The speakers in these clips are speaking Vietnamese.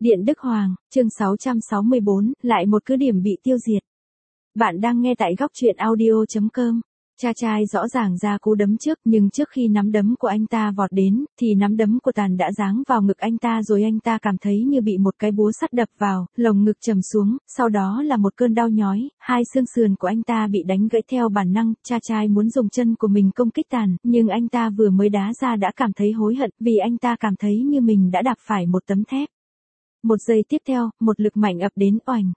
Điện Đức Hoàng, chương 664, lại một cứ điểm bị tiêu diệt. Bạn đang nghe tại góc truyện audio.com. Cha trai rõ ràng ra cú đấm trước, nhưng trước khi nắm đấm của anh ta vọt đến, thì nắm đấm của Tàn đã giáng vào ngực anh ta rồi anh ta cảm thấy như bị một cái búa sắt đập vào, lồng ngực trầm xuống, sau đó là một cơn đau nhói, hai xương sườn của anh ta bị đánh gãy theo bản năng, cha trai muốn dùng chân của mình công kích Tàn, nhưng anh ta vừa mới đá ra đã cảm thấy hối hận, vì anh ta cảm thấy như mình đã đạp phải một tấm thép. Một giây tiếp theo, một lực mạnh ập đến oành.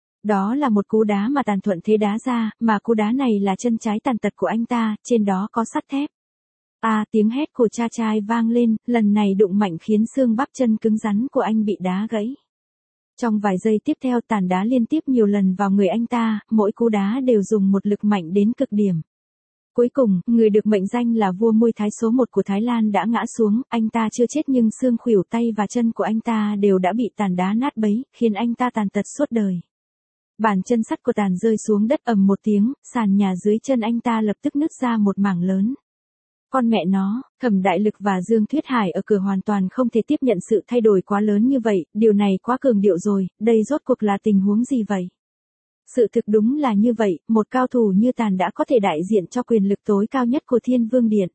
Đó là một cú đá mà Tàn thuận thế đá ra, mà cú đá này là chân trái tàn tật của anh ta, trên đó có sắt thép. Tiếng hét của cha trai vang lên, lần này đụng mạnh khiến xương bắp chân cứng rắn của anh bị đá gãy. Trong vài giây tiếp theo Tàn đá liên tiếp nhiều lần vào người anh ta, mỗi cú đá đều dùng một lực mạnh đến cực điểm. Cuối cùng, người được mệnh danh là vua Muay Thái số 1 của Thái Lan đã ngã xuống, anh ta chưa chết nhưng xương khuỷu tay và chân của anh ta đều đã bị Tàn đá nát bấy, khiến anh ta tàn tật suốt đời. Bàn chân sắt của Tàn rơi xuống đất ầm một tiếng, sàn nhà dưới chân anh ta lập tức nứt ra một mảng lớn. Con mẹ nó, Thẩm Đại Lực và Dương Thuyết Hải ở cửa hoàn toàn không thể tiếp nhận sự thay đổi quá lớn như vậy, điều này quá cường điệu rồi, đây rốt cuộc là tình huống gì vậy? Sự thực đúng là như vậy, một cao thủ như Tàn đã có thể đại diện cho quyền lực tối cao nhất của Thiên Vương Điện.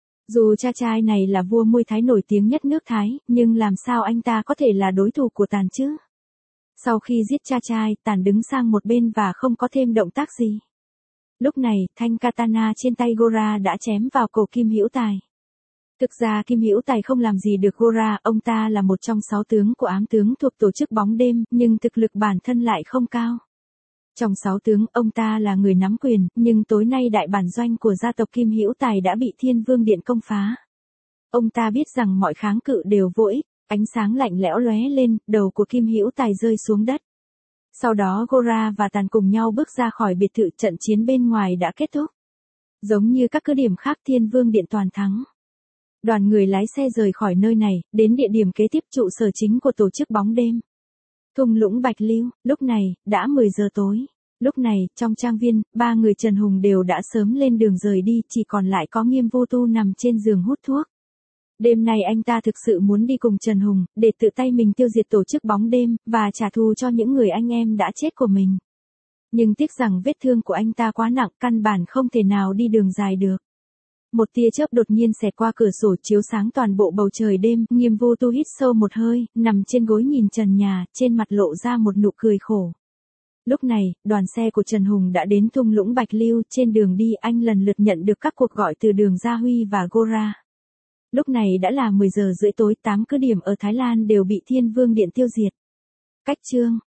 Dù cha trai này là vua Muay Thái nổi tiếng nhất nước Thái, nhưng làm sao anh ta có thể là đối thủ của Tàn chứ? Sau khi giết cha trai, Tàn đứng sang một bên và không có thêm động tác gì. Lúc này, thanh katana trên tay Gora đã chém vào cổ Kim Hữu Tài. Thực ra Kim Hữu Tài không làm gì được Gora, ông ta là một trong 6 tướng của ám tướng thuộc tổ chức bóng đêm, nhưng thực lực bản thân lại không cao. Trong 6 tướng, ông ta là người nắm quyền, nhưng tối nay đại bản doanh của gia tộc Kim Hữu Tài đã bị Thiên Vương Điện công phá. Ông ta biết rằng mọi kháng cự đều vô ích, ánh sáng lạnh lẽo lóe lên, đầu của Kim Hữu Tài rơi xuống đất. Sau đó Gora và Tàn cùng nhau bước ra khỏi biệt thự, trận chiến bên ngoài đã kết thúc. Giống như các cứ điểm khác, Thiên Vương Điện toàn thắng. Đoàn người lái xe rời khỏi nơi này, đến địa điểm kế tiếp, trụ sở chính của tổ chức bóng đêm. Thung lũng Bạch Lưu, lúc này, đã 10 giờ tối. Lúc này, trong trang viên, 3 người Trần Hùng đều đã sớm lên đường rời đi, chỉ còn lại có Nghiêm Vô Tu nằm trên giường hút thuốc. Đêm nay anh ta thực sự muốn đi cùng Trần Hùng, để tự tay mình tiêu diệt tổ chức bóng đêm, và trả thù cho những người anh em đã chết của mình. Nhưng tiếc rằng vết thương của anh ta quá nặng, căn bản không thể nào đi đường dài được. Một tia chớp đột nhiên xẹt qua cửa sổ chiếu sáng toàn bộ bầu trời đêm, Nghiêm Vô Tu hít sâu một hơi, nằm trên gối nhìn trần nhà, trên mặt lộ ra một nụ cười khổ. Lúc này, đoàn xe của Trần Hùng đã đến thung lũng Bạch Lưu, trên đường đi anh lần lượt nhận được các cuộc gọi từ Đường Gia Huy và Gora. Lúc này đã là 10 giờ rưỡi tối, 8 cứ điểm ở Thái Lan đều bị Thiên Vương Điện tiêu diệt. Cách chương